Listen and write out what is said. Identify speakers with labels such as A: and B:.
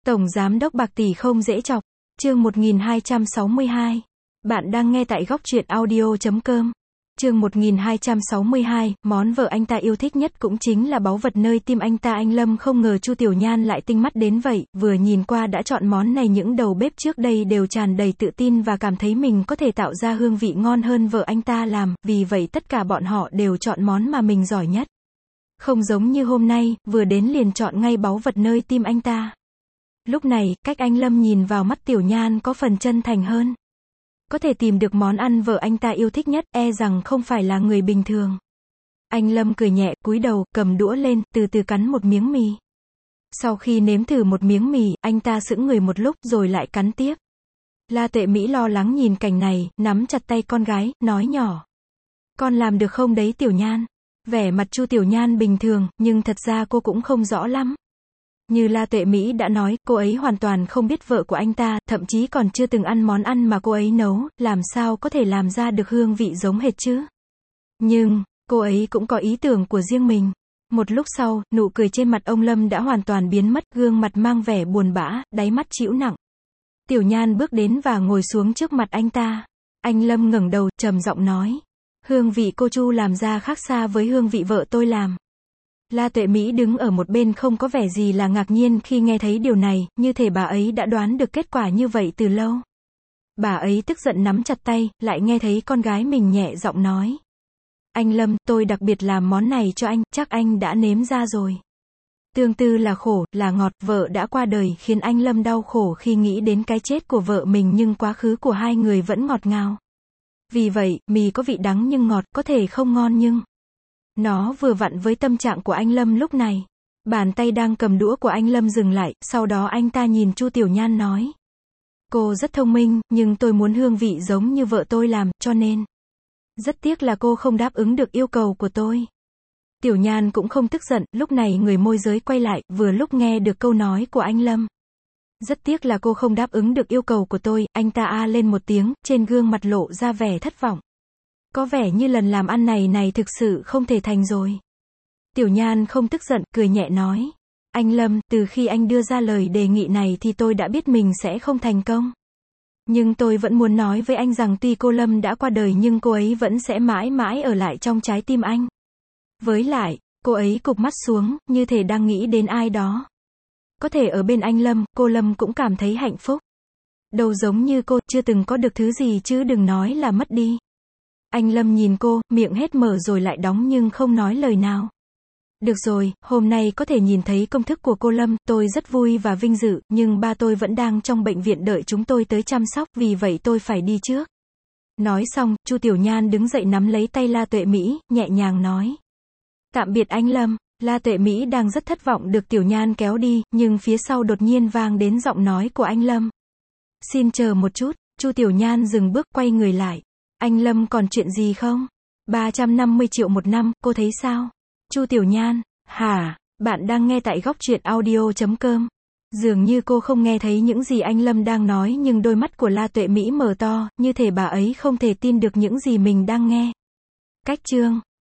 A: Tổng giám đốc bạc tỷ không dễ chọc. Chương 1262. Bạn đang nghe tại góc truyện audio.com. Chương 1262, món vợ anh ta yêu thích nhất cũng chính là báu vật nơi tim anh ta. Anh Lâm không ngờ Chu Tiểu Nhan lại tinh mắt đến vậy, vừa nhìn qua đã chọn món này. Những đầu bếp trước đây đều tràn đầy tự tin và cảm thấy mình có thể tạo ra hương vị ngon hơn vợ anh ta làm, vì vậy tất cả bọn họ đều chọn món mà mình giỏi nhất. Không giống như hôm nay, vừa đến liền chọn ngay báu vật nơi tim anh ta. Lúc này, cách anh Lâm nhìn vào mắt Tiểu Nhan có phần chân thành hơn. Có thể tìm được món ăn vợ anh ta yêu thích nhất, e rằng không phải là người bình thường. Anh Lâm cười nhẹ, cúi đầu, cầm đũa lên, từ từ cắn một miếng mì. Sau khi nếm thử một miếng mì, anh ta sững người một lúc, rồi lại cắn tiếp. La Tuệ Mỹ lo lắng nhìn cảnh này, nắm chặt tay con gái, nói nhỏ. Con làm được không đấy Tiểu Nhan? Vẻ mặt Chu Tiểu Nhan bình thường, nhưng thật ra cô cũng không rõ lắm. Như La Tuệ Mỹ đã nói, cô ấy hoàn toàn không biết vợ của anh ta, thậm chí còn chưa từng ăn món ăn mà cô ấy nấu, làm sao có thể làm ra được hương vị giống hệt chứ? Nhưng, cô ấy cũng có ý tưởng của riêng mình. Một lúc sau, nụ cười trên mặt ông Lâm đã hoàn toàn biến mất, gương mặt mang vẻ buồn bã, đáy mắt trĩu nặng. Tiểu Nhan bước đến và ngồi xuống trước mặt anh ta. Anh Lâm ngẩng đầu, trầm giọng nói. Hương vị cô Chu làm ra khác xa với hương vị vợ tôi làm. La Tuệ Mỹ đứng ở một bên không có vẻ gì là ngạc nhiên khi nghe thấy điều này, như thể bà ấy đã đoán được kết quả như vậy từ lâu. Bà ấy tức giận nắm chặt tay, lại nghe thấy con gái mình nhẹ giọng nói. Anh Lâm, tôi đặc biệt làm món này cho anh, chắc anh đã nếm ra rồi. Tương tư là khổ, là ngọt, vợ đã qua đời khiến anh Lâm đau khổ khi nghĩ đến cái chết của vợ mình, nhưng quá khứ của hai người vẫn ngọt ngào. Vì vậy, mì có vị đắng nhưng ngọt, có thể không ngon nhưng nó vừa vặn với tâm trạng của anh Lâm lúc này. Bàn tay đang cầm đũa của anh Lâm dừng lại, sau đó anh ta nhìn Chu Tiểu Nhan nói. Cô rất thông minh, nhưng tôi muốn hương vị giống như vợ tôi làm, cho nên rất tiếc là cô không đáp ứng được yêu cầu của tôi. Tiểu Nhan cũng không tức giận, lúc này người môi giới quay lại, vừa lúc nghe được câu nói của anh Lâm. Rất tiếc là cô không đáp ứng được yêu cầu của tôi, anh ta a lên một tiếng, trên gương mặt lộ ra vẻ thất vọng. Có vẻ như lần làm ăn này thực sự không thể thành rồi. Tiểu Nhan không tức giận, cười nhẹ nói. Anh Lâm, từ khi anh đưa ra lời đề nghị này thì tôi đã biết mình sẽ không thành công. Nhưng tôi vẫn muốn nói với anh rằng tuy cô Lâm đã qua đời nhưng cô ấy vẫn sẽ mãi mãi ở lại trong trái tim anh. Với lại, cô ấy cụp mắt xuống, như thể đang nghĩ đến ai đó. Có thể ở bên anh Lâm, cô Lâm cũng cảm thấy hạnh phúc. Đâu giống như cô, chưa từng có được thứ gì chứ đừng nói là mất đi. Anh Lâm nhìn cô, miệng hết mở rồi lại đóng nhưng không nói lời nào. Được rồi, hôm nay có thể nhìn thấy công thức của cô Lâm, tôi rất vui và vinh dự, nhưng ba tôi vẫn đang trong bệnh viện đợi chúng tôi tới chăm sóc, vì vậy tôi phải đi trước. Nói xong, Chu Tiểu Nhan đứng dậy nắm lấy tay La Tuệ Mỹ, nhẹ nhàng nói. Tạm biệt anh Lâm. La Tuệ Mỹ đang rất thất vọng được Tiểu Nhan kéo đi, nhưng phía sau đột nhiên vang đến giọng nói của anh Lâm. Xin chờ một chút. Chu Tiểu Nhan dừng bước, quay người lại. Anh Lâm còn chuyện gì không? 350 triệu một năm, cô thấy sao? Chu Tiểu Nhan, hả? Bạn đang nghe tại góc truyện audio.com. Dường như cô không nghe thấy những gì anh Lâm đang nói, nhưng đôi mắt của La Tuệ Mỹ mở to, như thể bà ấy không thể tin được những gì mình đang nghe. Cách chương